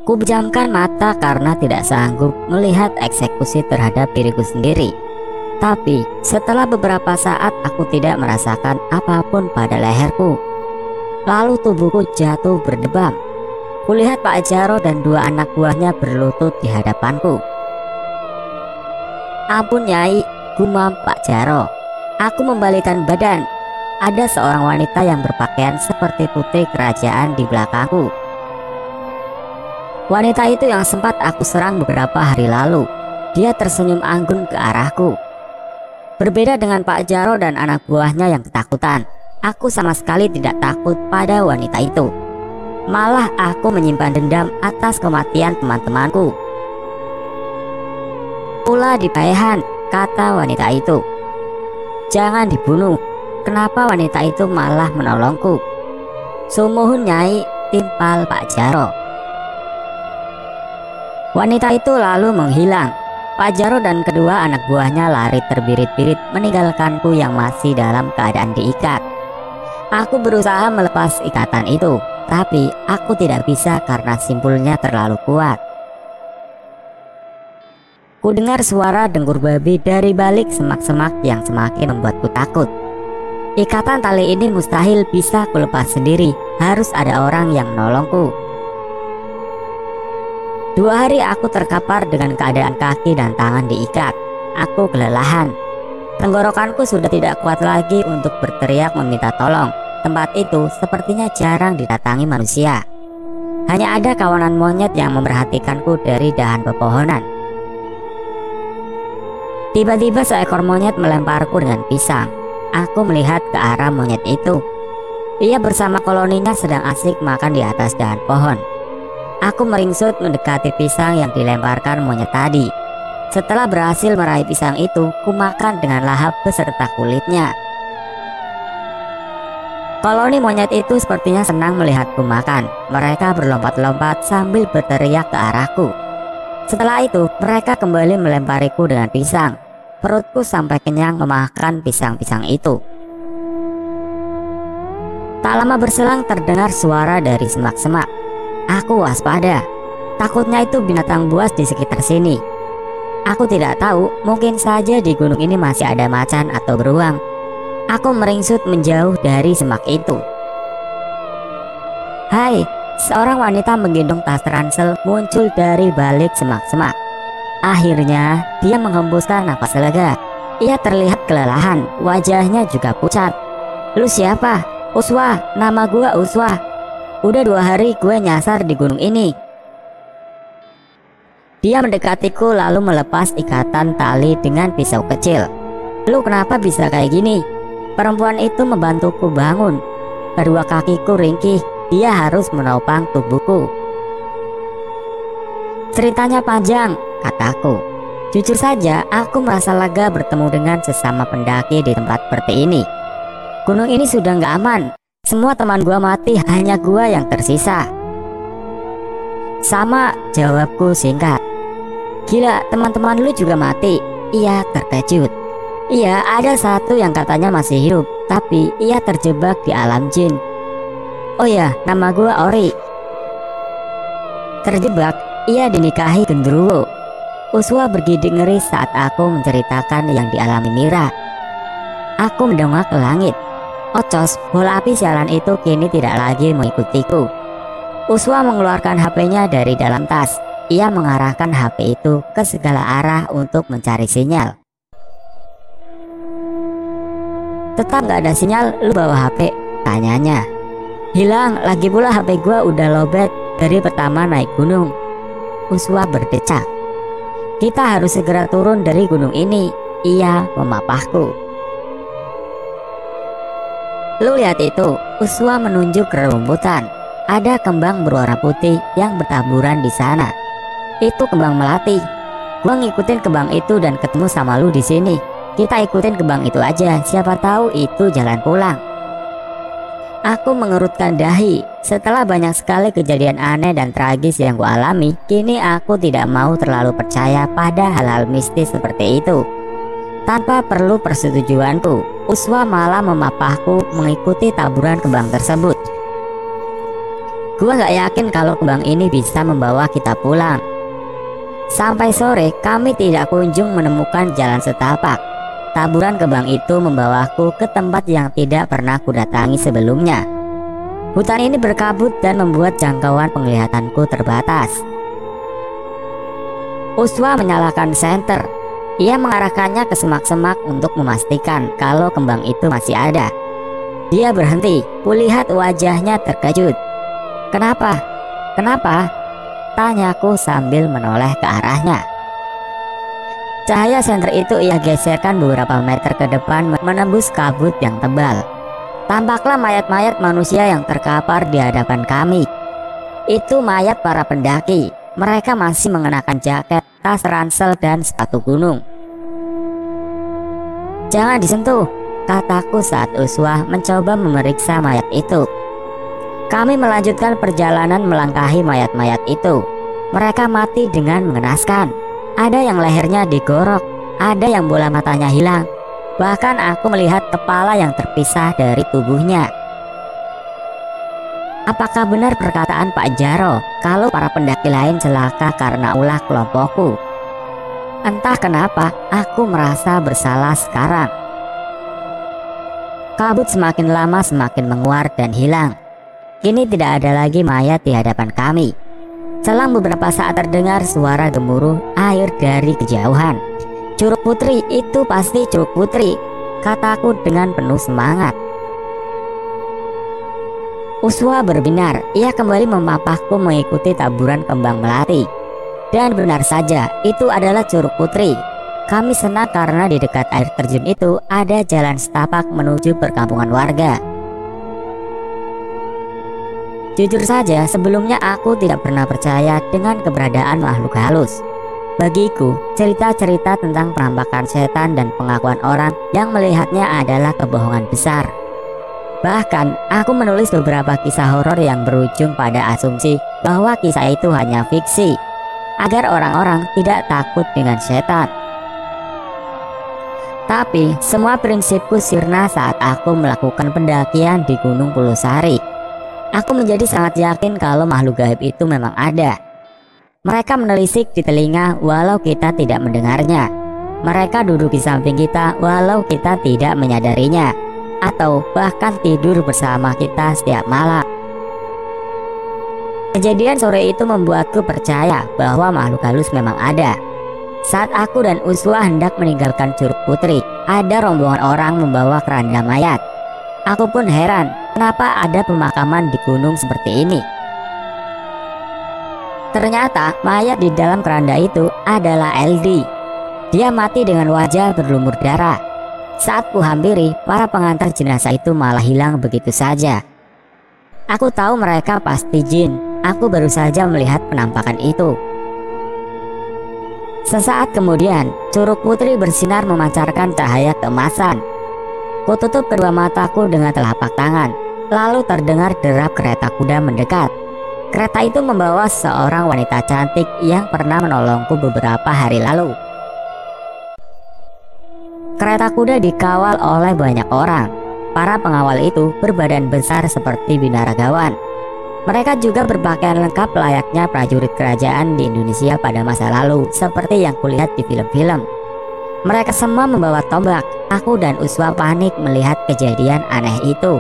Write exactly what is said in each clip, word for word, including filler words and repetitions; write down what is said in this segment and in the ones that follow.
Ku pejamkan mata karena tidak sanggup melihat eksekusi terhadap diriku sendiri. Tapi setelah beberapa saat aku tidak merasakan apapun pada leherku. Lalu tubuhku jatuh berdebam. Kulihat Pak Jaro dan dua anak buahnya berlutut di hadapanku. "Ampun Nyai," gumam Pak Jaro. Aku membalikan badan. Ada seorang wanita yang berpakaian seperti putri kerajaan di belakangku. Wanita itu yang sempat aku serang beberapa hari lalu. Dia tersenyum anggun ke arahku. Berbeda dengan Pak Jaro dan anak buahnya yang ketakutan, aku sama sekali tidak takut pada wanita itu. Malah aku menyimpan dendam atas kematian teman-temanku. "Pula di paehan," kata wanita itu. "Jangan dibunuh. Kenapa wanita itu malah menolongku?" "Sumuhun Nyai," timpal Pak Jaro. Wanita itu lalu menghilang. Pak Jaro dan kedua anak buahnya lari terbirit-birit meninggalkanku yang masih dalam keadaan diikat. Aku berusaha melepas ikatan itu, tapi aku tidak bisa karena simpulnya terlalu kuat. Ku dengar suara dengkur babi dari balik semak-semak yang semakin membuatku takut. Ikatan tali ini mustahil bisa kulepas sendiri, harus ada orang yang menolongku. Dua hari aku terkapar dengan keadaan kaki dan tangan diikat. Aku kelelahan. Tenggorokanku sudah tidak kuat lagi untuk berteriak meminta tolong. Tempat itu sepertinya jarang didatangi manusia. Hanya ada kawanan monyet yang memperhatikanku dari dahan pepohonan. Tiba-tiba seekor monyet melemparku dengan pisang. Aku melihat ke arah monyet itu. Ia bersama koloninya sedang asik makan di atas dahan pohon. Aku meringsut mendekati pisang yang dilemparkan monyet tadi. Setelah berhasil meraih pisang itu, ku makan dengan lahap beserta kulitnya. Koloni monyet itu sepertinya senang melihatku makan. Mereka berlompat-lompat sambil berteriak ke arahku. Setelah itu, mereka kembali melempariku dengan pisang. Perutku sampai kenyang memakan pisang-pisang itu. Tak lama berselang terdengar suara dari semak-semak. Aku waspada. Takutnya itu binatang buas di sekitar sini. Aku tidak tahu, mungkin saja di gunung ini masih ada macan atau beruang. Aku meringsut menjauh dari semak itu. "Hai!" Seorang wanita menggendong tas ransel muncul dari balik semak-semak. Akhirnya dia menghembuskan napas lega. Ia terlihat kelelahan, wajahnya juga pucat. "Lu siapa?" "Uswa, nama gua Uswa. Udah dua hari gue nyasar di gunung ini." Dia mendekatiku lalu melepas ikatan tali dengan pisau kecil. "Lu kenapa bisa kayak gini?" Perempuan itu membantuku bangun. Kedua kakiku ringkih, dia harus menopang tubuhku. "Ceritanya panjang," kataku. "Jujur saja aku merasa lega bertemu dengan sesama pendaki di tempat seperti ini. Gunung ini sudah nggak aman. Semua teman gua mati, hanya gua yang tersisa." "Sama," jawabku singkat. "Gila, teman-teman lu juga mati?" Ia terkejut. "Iya, ada satu yang katanya masih hidup, tapi ia terjebak di alam jin." "Oh ya, nama gua Ori." "Terjebak?" "Ia dinikahi genderuwo." Uswa bergidik ngeri saat aku menceritakan yang dialami Mira. Aku mendongak ke langit. Ocos, bola api sialan itu kini tidak lagi mengikutiku. Uswa mengeluarkan H P-nya dari dalam tas. Ia mengarahkan H P itu ke segala arah untuk mencari sinyal. "Tetap gak ada sinyal, lu bawa H P?" tanyanya. "Hilang, lagi pula H P gua udah lowbat dari pertama naik gunung." Uswa berdecak. "Kita harus segera turun dari gunung ini." Ia memapahku. "Lu lihat itu," Uswa menunjuk ke rumputan. "Ada kembang berwarna putih yang bertaburan di sana. Itu kembang melati. Gua ngikutin kembang itu dan ketemu sama lu di sini. Kita ikutin kembang itu aja, siapa tahu itu jalan pulang." Aku mengerutkan dahi. Setelah banyak sekali kejadian aneh dan tragis yang gua alami, kini aku tidak mau terlalu percaya pada hal-hal mistis seperti itu. Tanpa perlu persetujuanku, Uswa malah memapahku mengikuti taburan kembang tersebut. Gua gak yakin kalau kembang ini bisa membawa kita pulang. Sampai sore kami tidak kunjung menemukan jalan setapak. Taburan kembang itu membawaku ke tempat yang tidak pernah kudatangi sebelumnya. Hutan ini berkabut dan membuat jangkauan penglihatanku terbatas. Uswa menyalakan senter. Ia mengarahkannya ke semak-semak untuk memastikan kalau kembang itu masih ada. Dia berhenti. Kulihat wajahnya terkejut. "Kenapa? Kenapa?" tanyaku sambil menoleh ke arahnya. Cahaya senter itu ia geserkan beberapa meter ke depan menembus kabut yang tebal. Tampaklah mayat-mayat manusia yang terkapar di hadapan kami. Itu mayat para pendaki. Mereka masih mengenakan jaket, tas ransel, dan sepatu gunung. "Jangan disentuh," kataku saat Uswah mencoba memeriksa mayat itu. Kami melanjutkan perjalanan melangkahi mayat-mayat itu. Mereka mati dengan mengenaskan. Ada yang lehernya digorok, ada yang bola matanya hilang. Bahkan aku melihat kepala yang terpisah dari tubuhnya. Apakah benar perkataan Pak Jaro kalau para pendaki lain celaka karena ulah kelompokku? Entah kenapa aku merasa bersalah sekarang. Kabut semakin lama semakin menguar dan hilang. Kini tidak ada lagi mayat di hadapan kami. Selang beberapa saat terdengar suara gemuruh air dari kejauhan. "Curug Putri, itu pasti Curug Putri," kataku dengan penuh semangat. Uswa berbinar. Ia kembali memapahku mengikuti taburan kembang melati. Dan benar saja, itu adalah Curug Putri. Kami senang karena di dekat air terjun itu ada jalan setapak menuju perkampungan warga. Jujur saja, sebelumnya aku tidak pernah percaya dengan keberadaan makhluk halus. Bagiku, cerita-cerita tentang penampakan setan dan pengakuan orang yang melihatnya adalah kebohongan besar. Bahkan, aku menulis beberapa kisah horor yang berujung pada asumsi bahwa kisah itu hanya fiksi, agar orang-orang tidak takut dengan setan. Tapi, semua prinsipku sirna saat aku melakukan pendakian di Gunung Pulusari. Aku menjadi sangat yakin kalau makhluk gaib itu memang ada. Mereka menelisik di telinga walau kita tidak mendengarnya. Mereka duduk di samping kita walau kita tidak menyadarinya, atau bahkan tidur bersama kita setiap malam. Kejadian sore itu membuatku percaya bahwa makhluk halus memang ada. Saat aku dan Uswa hendak meninggalkan Curug Putri, ada rombongan orang membawa keranda mayat. Aku pun heran, kenapa ada pemakaman di gunung seperti ini. Ternyata mayat di dalam keranda itu adalah Eldi. Dia mati dengan wajah berlumur darah. Saat kuhampiri, para pengantar jenazah itu malah hilang begitu saja. Aku tahu mereka pasti jin. Aku baru saja melihat penampakan itu. Sesaat kemudian, Curug Putri bersinar memancarkan cahaya keemasan. Kututup kedua mataku dengan telapak tangan. Lalu terdengar derap kereta kuda mendekat. Kereta itu membawa seorang wanita cantik yang pernah menolongku beberapa hari lalu. Kereta kuda dikawal oleh banyak orang. Para pengawal itu berbadan besar seperti binaragawan. Mereka juga berpakaian lengkap layaknya prajurit kerajaan di Indonesia pada masa lalu, seperti yang kulihat di film-film. Mereka semua membawa tombak. Aku dan Uswa panik melihat kejadian aneh itu.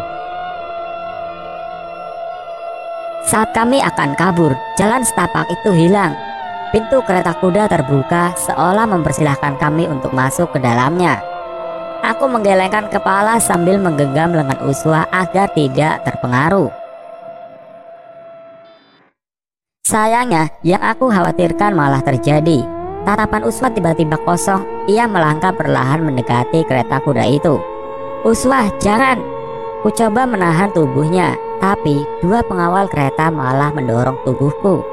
Saat kami akan kabur, jalan setapak itu hilang. Pintu kereta kuda terbuka seolah mempersilahkan kami untuk masuk ke dalamnya. Aku menggelengkan kepala sambil menggenggam lengan Uswa agar tidak terpengaruh. Sayangnya, yang aku khawatirkan malah terjadi. Tatapan Uswa tiba-tiba kosong. Ia melangkah perlahan mendekati kereta kuda itu. "Uswa, jangan!" Ku coba menahan tubuhnya, tapi dua pengawal kereta malah mendorong tubuhku.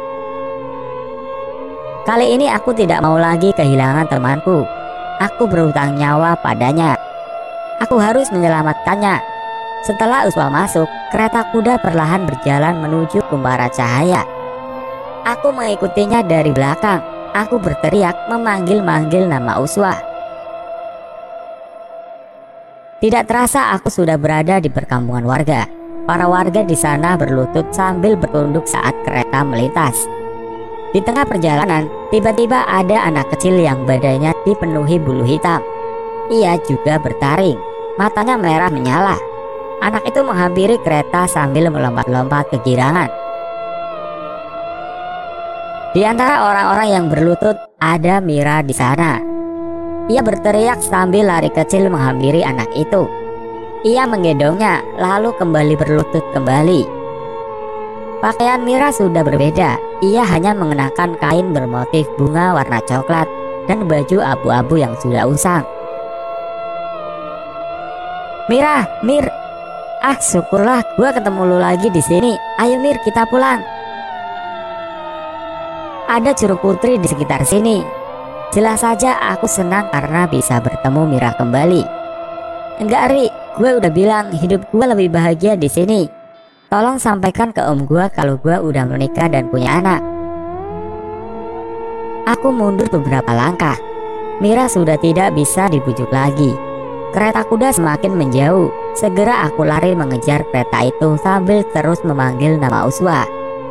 Kali ini aku tidak mau lagi kehilangan temanku. Aku berhutang nyawa padanya. Aku harus menyelamatkannya. Setelah Uswa masuk, kereta kuda perlahan berjalan menuju kumbara cahaya. Aku mengikutinya dari belakang. Aku berteriak memanggil-manggil nama Uswa. Tidak terasa aku sudah berada di perkampungan warga. para warga di sana berlutut sambil bertunduk saat kereta melintas. Di tengah perjalanan, tiba-tiba ada anak kecil yang badannya dipenuhi bulu hitam. Ia juga bertaring, matanya merah menyala. Anak itu menghampiri kereta sambil melompat-lompat kegirangan. Di antara orang-orang yang berlutut ada Mira di sana. Ia berteriak sambil lari kecil menghampiri anak itu. Ia menggendongnya lalu kembali berlutut kembali. Pakaian Mira sudah berbeda. Ia hanya mengenakan kain bermotif bunga warna coklat dan baju abu-abu yang sudah usang. Mira, Mir, ah syukurlah gua ketemu lu lagi di sini. Ayo Mir, kita pulang. Ada Curug Putri di sekitar sini. Jelas saja aku senang karena bisa bertemu Mira kembali. Enggak Ri, gue udah bilang hidup gue lebih bahagia di sini. Tolong sampaikan ke om gue kalau gue udah menikah dan punya anak. Aku mundur beberapa langkah. Mira sudah tidak bisa dibujuk lagi. Kereta kuda semakin menjauh. Segera aku lari mengejar kereta itu sambil terus memanggil nama Uswa.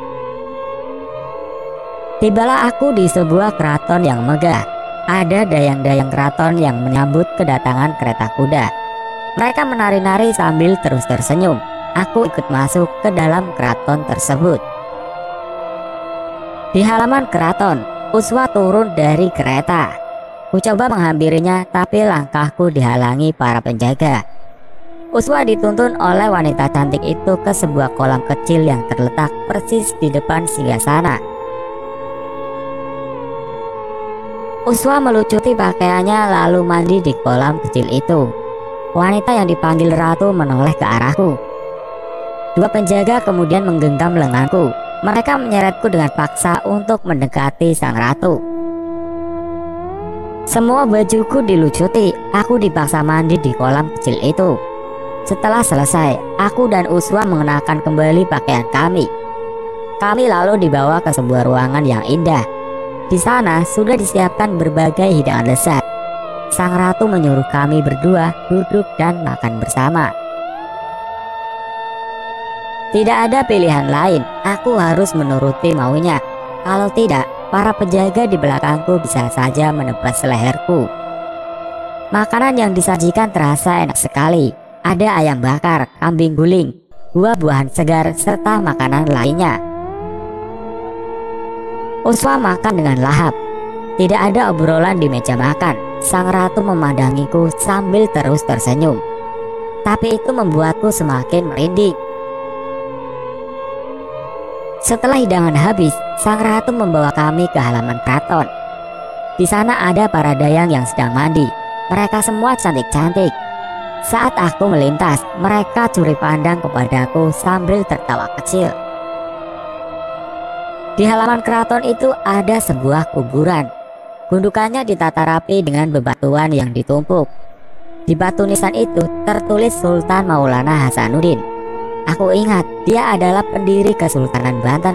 Tibalah aku di sebuah keraton yang megah. Ada dayang-dayang keraton yang menyambut kedatangan kereta kuda. Mereka menari-nari sambil terus tersenyum. Aku ikut masuk ke dalam keraton tersebut. Di halaman keraton, Uswa turun dari kereta. Ku coba menghampirinya, tapi langkahku dihalangi para penjaga. Uswa dituntun oleh wanita cantik itu ke sebuah kolam kecil yang terletak persis di depan singgasana. Uswa melucuti pakaiannya lalu mandi di kolam kecil itu. Wanita yang dipanggil ratu menoleh ke arahku. Dua penjaga kemudian menggenggam lenganku. Mereka menyeretku dengan paksa untuk mendekati sang ratu. Semua bajuku dilucuti. Aku dipaksa mandi di kolam kecil itu. Setelah selesai, aku dan Uswa mengenakan kembali pakaian kami. Kami lalu dibawa ke sebuah ruangan yang indah. Di sana sudah disiapkan berbagai hidangan lezat. Sang ratu menyuruh kami berdua duduk dan makan bersama. Tidak ada pilihan lain, aku harus menuruti maunya. Kalau tidak, para penjaga di belakangku bisa saja menebas leherku. Makanan yang disajikan terasa enak sekali. Ada ayam bakar, kambing guling, buah-buahan segar, serta makanan lainnya. Uswa makan dengan lahap. Tidak ada obrolan di meja makan. Sang ratu memandangiku sambil terus tersenyum. Tapi itu membuatku semakin merinding. Setelah hidangan habis, sang ratu membawa kami ke halaman keraton. Di sana ada para dayang yang sedang mandi. Mereka semua cantik-cantik. Saat aku melintas, mereka curi pandang kepadaku sambil tertawa kecil. Di halaman keraton itu ada sebuah kuburan. Gundukannya ditata rapi dengan bebatuan yang ditumpuk. Di batu nisan itu tertulis Sultan Maulana Hasanuddin. Aku ingat dia adalah pendiri Kesultanan Banten.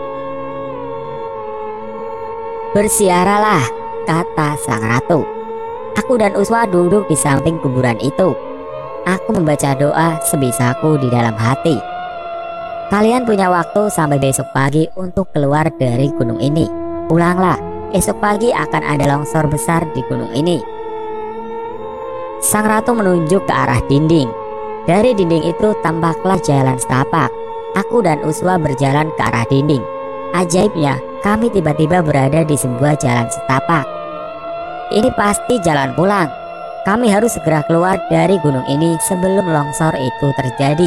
Bersiaralah, kata sang ratu. Aku dan Uswa duduk di samping kuburan itu. Aku membaca doa sebisaku di dalam hati. Kalian punya waktu sampai besok pagi untuk keluar dari gunung ini. Pulanglah, esok pagi akan ada longsor besar di gunung ini. Sang ratu menunjuk ke arah dinding. Dari dinding itu tampaklah jalan setapak. Aku dan Uswa berjalan ke arah dinding. Ajaibnya, kami tiba-tiba berada di sebuah jalan setapak. Ini pasti jalan pulang. Kami harus segera keluar dari gunung ini sebelum longsor itu terjadi.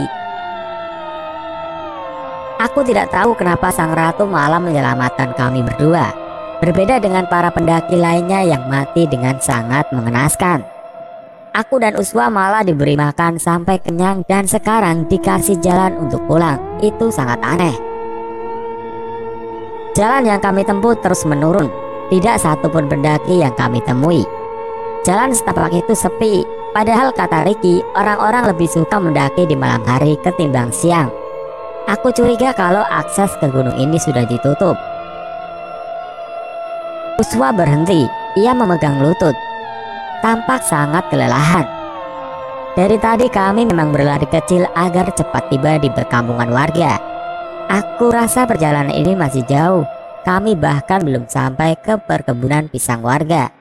Aku tidak tahu kenapa sang ratu malah menyelamatkan kami berdua. Berbeda dengan para pendaki lainnya yang mati dengan sangat mengenaskan. Aku dan Uswa malah diberi makan sampai kenyang dan sekarang dikasih jalan untuk pulang. Itu sangat aneh. Jalan yang kami tempuh terus menurun. Tidak satupun pendaki yang kami temui. Jalan setapak itu sepi. Padahal kata Ricky, orang-orang lebih suka mendaki di malam hari ketimbang siang. Aku curiga kalau akses ke gunung ini sudah ditutup. Uswa berhenti. Ia memegang lutut. Tampak sangat kelelahan. Dari tadi kami memang berlari kecil agar cepat tiba di perkampungan warga. Aku rasa perjalanan ini masih jauh. Kami bahkan belum sampai ke perkebunan pisang warga.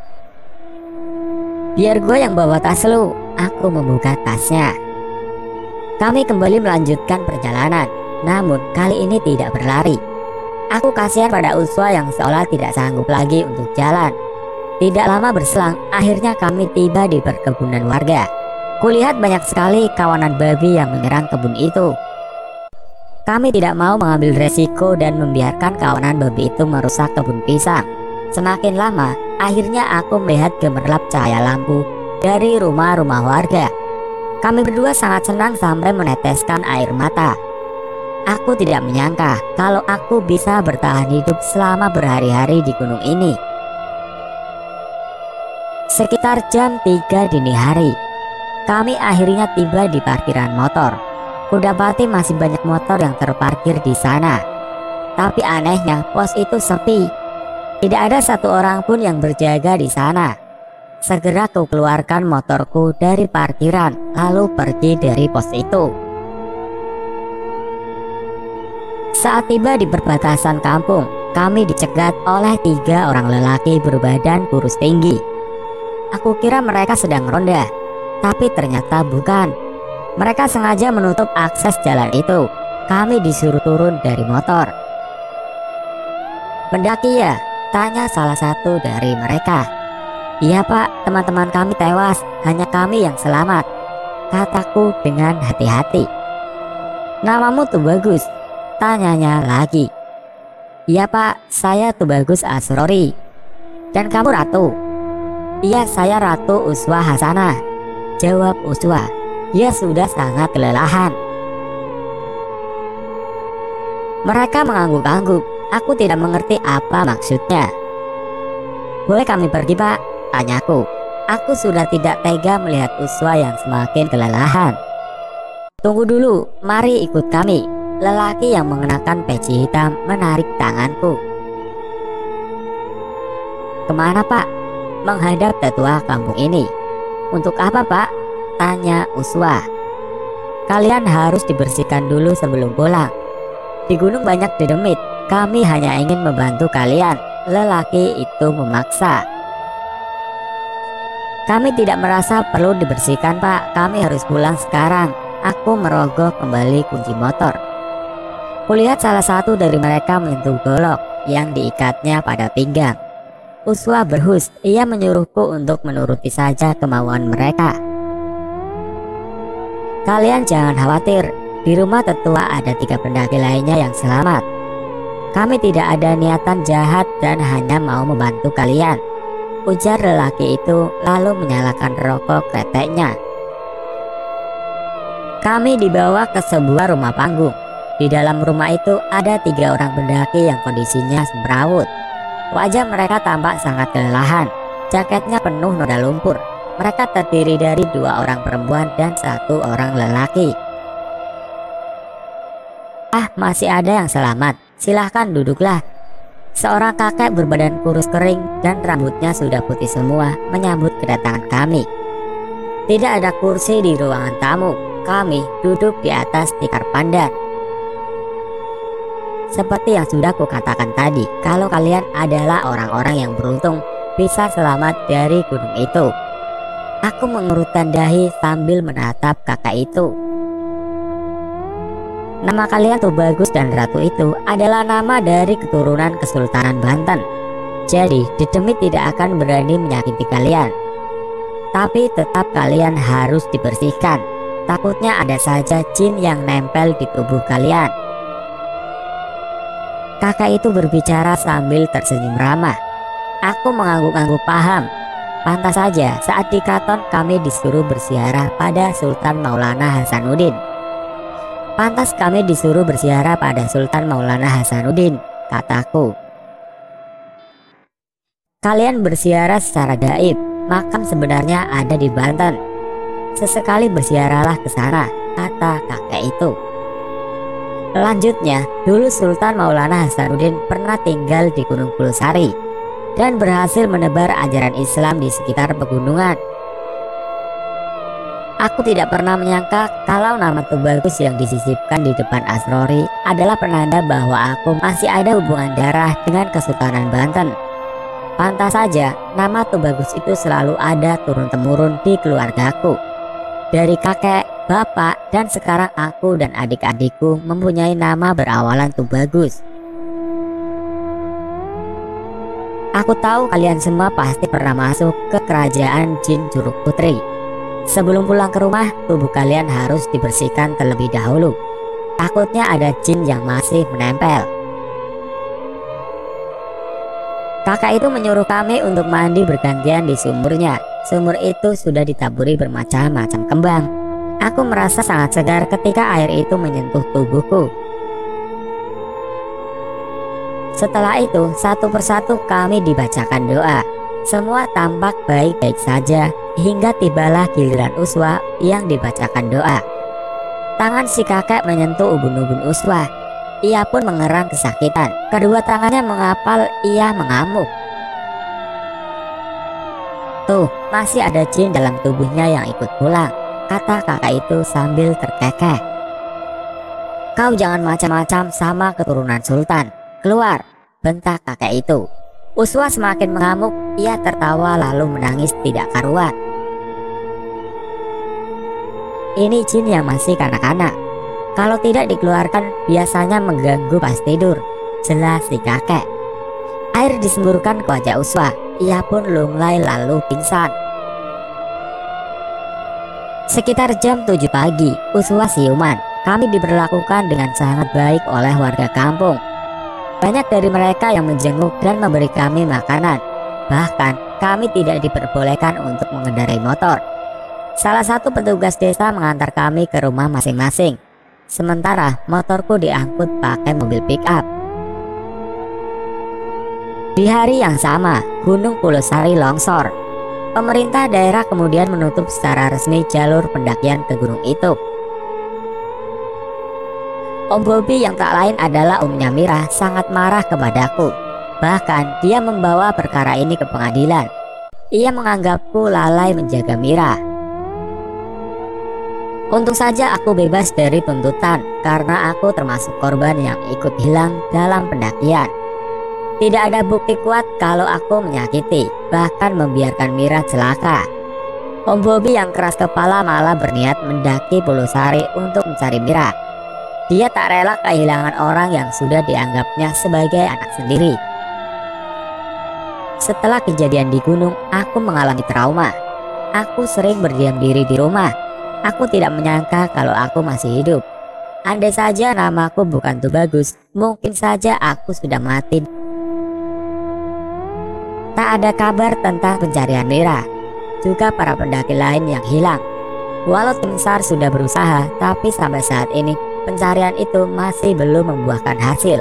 Biar gue yang bawa tas lu. Aku membuka tasnya. Kami kembali melanjutkan perjalanan. Namun kali ini tidak berlari. Aku kasihan pada Uswa yang seolah tidak sanggup lagi untuk jalan. Tidak lama berselang, akhirnya kami tiba di perkebunan warga. Kulihat banyak sekali kawanan babi yang menyerang kebun itu. Kami tidak mau mengambil resiko dan membiarkan kawanan babi itu merusak kebun pisang. Semakin lama, akhirnya aku melihat gemerlap cahaya lampu dari rumah-rumah warga. Kami berdua sangat senang sampai meneteskan air mata. Aku tidak menyangka kalau aku bisa bertahan hidup selama berhari-hari di gunung ini. Sekitar jam tiga dini hari, kami akhirnya tiba di parkiran motor. Kudapati masih banyak motor yang terparkir di sana. Tapi anehnya pos itu sepi. Tidak ada satu orang pun yang berjaga di sana. Segera ku keluarkan motorku dari parkiran lalu pergi dari pos itu. Saat tiba di perbatasan kampung, kami dicegat oleh tiga orang lelaki berbadan kurus tinggi. Aku kira mereka sedang ronda, tapi ternyata bukan. Mereka sengaja menutup akses jalan itu. Kami disuruh turun dari motor. "Pendaki ya?" tanya salah satu dari mereka. "Iya pak, teman-teman kami tewas, hanya kami yang selamat," kataku dengan hati-hati. "Namamu Tubagus?" tanyanya lagi. "Iya pak, saya Tubagus Asrori." "Dan kamu Ratu?" "Iya, saya Ratu Uswa Hasanah," jawab Uswa. Dia sudah sangat kelelahan. Mereka mengangguk-angguk. Aku tidak mengerti apa maksudnya. "Boleh kami pergi pak?" tanyaku. Aku sudah tidak tega melihat Uswa yang semakin kelelahan. "Tunggu dulu, mari ikut kami." Lelaki yang mengenakan peci hitam menarik tanganku. "Kemana pak?" "Menghadap tetua kampung ini." "Untuk apa pak?" tanya Uswa. "Kalian harus dibersihkan dulu sebelum pulang. Di gunung banyak dedemit. Kami hanya ingin membantu kalian," lelaki itu memaksa. "Kami tidak merasa perlu dibersihkan pak. Kami harus pulang sekarang." Aku merogoh kembali kunci motor. Kulihat salah satu dari mereka menyentuh golok yang diikatnya pada pinggang. Uswa berhus. Ia menyuruhku untuk menuruti saja kemauan mereka. "Kalian jangan khawatir, di rumah tetua ada tiga pendaki lainnya yang selamat. Kami tidak ada niatan jahat dan hanya mau membantu kalian," ujar lelaki itu lalu menyalakan rokok kreteknya. Kami dibawa ke sebuah rumah panggung. Di dalam rumah itu ada tiga orang pendaki yang kondisinya semrawut. Wajah mereka tampak sangat kelelahan. Jaketnya penuh noda lumpur. Mereka terdiri dari dua orang perempuan dan satu orang lelaki. "Ah, masih ada yang selamat. Silahkan duduklah." Seorang kakek berbadan kurus kering dan rambutnya sudah putih semua menyambut kedatangan kami. Tidak ada kursi di ruangan tamu. Kami duduk di atas tikar pandan. Seperti yang sudah kukatakan tadi, kalau kalian adalah orang-orang yang beruntung bisa selamat dari gunung itu. Aku mengurutkan dahi sambil menatap kakak itu. "Nama kalian Tubagus dan Ratu itu adalah nama dari keturunan Kesultanan Banten. Jadi dedemit tidak akan berani menyakiti kalian. Tapi tetap kalian harus dibersihkan. Takutnya ada saja jin yang nempel di tubuh kalian." Kakak itu berbicara sambil tersenyum ramah. Aku mengangguk-angguk paham. Pantas saja saat di Kraton kami disuruh berziarah pada Sultan Maulana Hasanuddin. Pantas kami disuruh berziarah pada Sultan Maulana Hasanuddin, kataku. "Kalian berziarah secara gaib. Makam sebenarnya ada di Banten. Sesekali berziarahlah ke sana," kata kakek itu. Lanjutnya, dulu Sultan Maulana Hasanuddin pernah tinggal di Gunung Pulusari dan berhasil menebar ajaran Islam di sekitar pegunungan. Aku tidak pernah menyangka kalau nama Tubagus yang disisipkan di depan Asrori adalah penanda bahwa aku masih ada hubungan darah dengan Kesultanan Banten. Pantas saja nama Tubagus itu selalu ada turun-temurun di keluargaku. Dari kakek, bapak, dan sekarang aku dan adik-adikku mempunyai nama berawalan Tubagus. Aku tahu kalian semua pasti pernah masuk ke kerajaan Jin Curug Putri. Sebelum pulang ke rumah, tubuh kalian harus dibersihkan terlebih dahulu. Takutnya ada jin yang masih menempel. Kakak itu menyuruh kami untuk mandi bergantian di sumurnya. Sumur itu sudah ditaburi bermacam-macam kembang. Aku merasa sangat segar ketika air itu menyentuh tubuhku. Setelah itu, satu persatu kami dibacakan doa. Semua tampak baik-baik saja hingga tibalah giliran Uswa yang dibacakan doa. Tangan si kakek menyentuh ubun-ubun Uswa. Ia pun mengerang kesakitan. Kedua tangannya mengapal, ia mengamuk. Tuh, masih ada jin dalam tubuhnya yang ikut pulang, kata kakak itu sambil terkekeh. Kau jangan macam-macam sama keturunan sultan. Keluar, bentak kakek itu. Uswa semakin mengamuk, ia tertawa lalu menangis tidak karuan. Ini jin yang masih kanak-kanak. Kalau tidak dikeluarkan biasanya mengganggu pas tidur, jelas si kakek. Air disemburkan ke wajah Uswa, ia pun lunglai lalu pingsan. Sekitar jam tujuh pagi, Uswa siuman. Kami diperlakukan dengan sangat baik oleh warga kampung. Banyak dari mereka yang menjenguk dan memberi kami makanan. Bahkan kami tidak diperbolehkan untuk mengendarai motor. Salah satu petugas desa mengantar kami ke rumah masing-masing. Sementara motorku diangkut pakai mobil pick up. Di hari yang sama, Gunung Pulosari longsor. Pemerintah daerah kemudian menutup secara resmi jalur pendakian ke gunung itu. Om Bobi yang tak lain adalah omnya Mira sangat marah kepadaku. Bahkan dia membawa perkara ini ke pengadilan. Ia menganggapku lalai menjaga Mira. Untung saja aku bebas dari tuntutan karena aku termasuk korban yang ikut hilang dalam pendakian. Tidak ada bukti kuat kalau aku menyakiti, bahkan membiarkan Mira celaka. Om Bobi yang keras kepala malah berniat mendaki Pulosari untuk mencari Mira. Dia tak rela kehilangan orang yang sudah dianggapnya sebagai anak sendiri. Setelah kejadian di gunung, aku mengalami trauma. Aku sering berdiam diri di rumah. Aku tidak menyangka kalau aku masih hidup. Andai saja namaku bukan Tubagus, mungkin saja aku sudah mati. Tak ada kabar tentang pencarian Mira, juga para pendaki lain yang hilang. Walau tim SAR sudah berusaha, tapi sampai saat ini pencarian itu masih belum membuahkan hasil.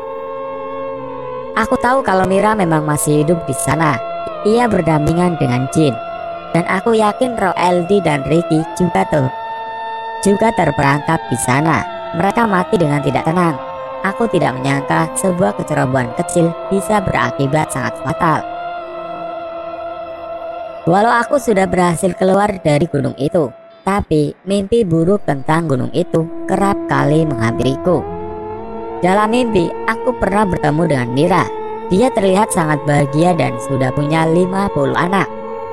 Aku tahu kalau Mira memang masih hidup di sana. Ia berdampingan dengan jin. Dan aku yakin Roh Eldi dan Ricky juga tuh juga terperangkap di sana. Mereka mati dengan tidak tenang. Aku tidak menyangka sebuah kecerobohan kecil bisa berakibat sangat fatal. Walau aku sudah berhasil keluar dari gunung itu, tapi mimpi buruk tentang gunung itu kerap kali menghampiriku. Dalam mimpi, aku pernah bertemu dengan Mira. Dia terlihat sangat bahagia dan sudah punya lima puluh anak.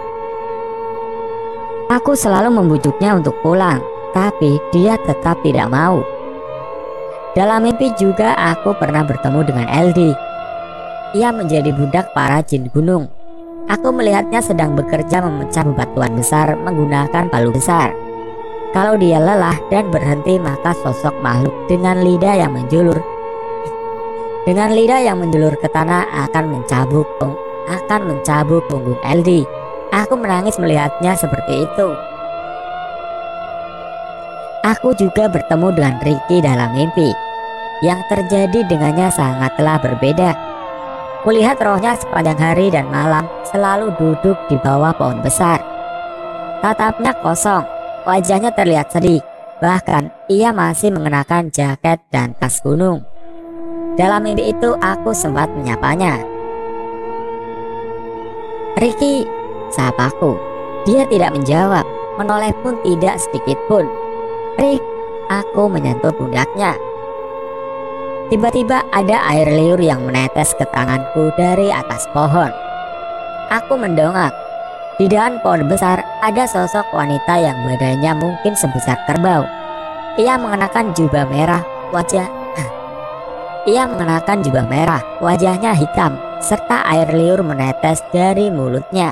Aku selalu membujuknya untuk pulang, tapi dia tetap tidak mau. Dalam mimpi juga aku pernah bertemu dengan Eldi. Ia menjadi budak para jin gunung. Aku melihatnya sedang bekerja memecah bebatuan besar menggunakan palu besar. Kalau dia lelah dan berhenti, maka sosok makhluk dengan lidah yang menjulur dengan lidah yang menjulur ke tanah akan mencabuk akan mencabuk punggung Eldi. Aku menangis melihatnya seperti itu. Aku juga bertemu dengan Ricky dalam mimpi. Yang terjadi dengannya sangatlah berbeda. Kulihat rohnya sepanjang hari dan malam selalu duduk di bawah pohon besar. Tatapnya kosong, wajahnya terlihat sedih. Bahkan ia masih mengenakan jaket dan tas gunung. Dalam mimpi itu aku sempat menyapanya. Ricky, sapaku. Dia tidak menjawab. menoleh pun tidak sedikit pun. Rik, aku menyentuh pundaknya. Tiba-tiba ada air liur yang menetes ke tanganku dari atas pohon. Aku mendongak. Di dahan pohon besar ada sosok wanita yang badannya mungkin sebesar kerbau. Ia mengenakan jubah merah, wajah Ia mengenakan jubah merah, wajahnya hitam, serta air liur menetes dari mulutnya.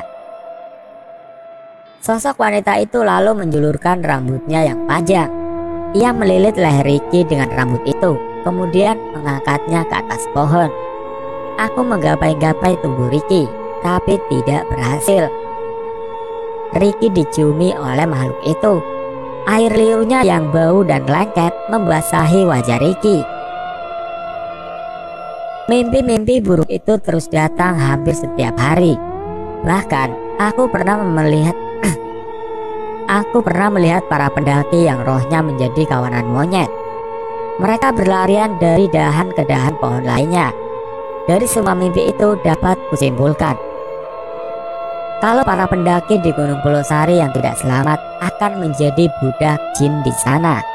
Sosok wanita itu lalu menjulurkan rambutnya yang panjang. Ia melilit leher Ricky dengan rambut itu, kemudian mengangkatnya ke atas pohon. Aku menggapai-gapai tubuh Ricky, tapi tidak berhasil. Ricky diciumi oleh makhluk itu. Air liurnya yang bau dan lengket membasahi wajah Ricky. Mimpi-mimpi buruk itu terus datang hampir setiap hari. Bahkan aku pernah melihat Aku pernah melihat para pendaki yang rohnya menjadi kawanan monyet. Mereka berlarian dari dahan ke dahan pohon lainnya. Dari semua mimpi itu dapat kusimpulkan, kalau para pendaki di Gunung Pulau Sari yang tidak selamat akan menjadi budak jin di sana.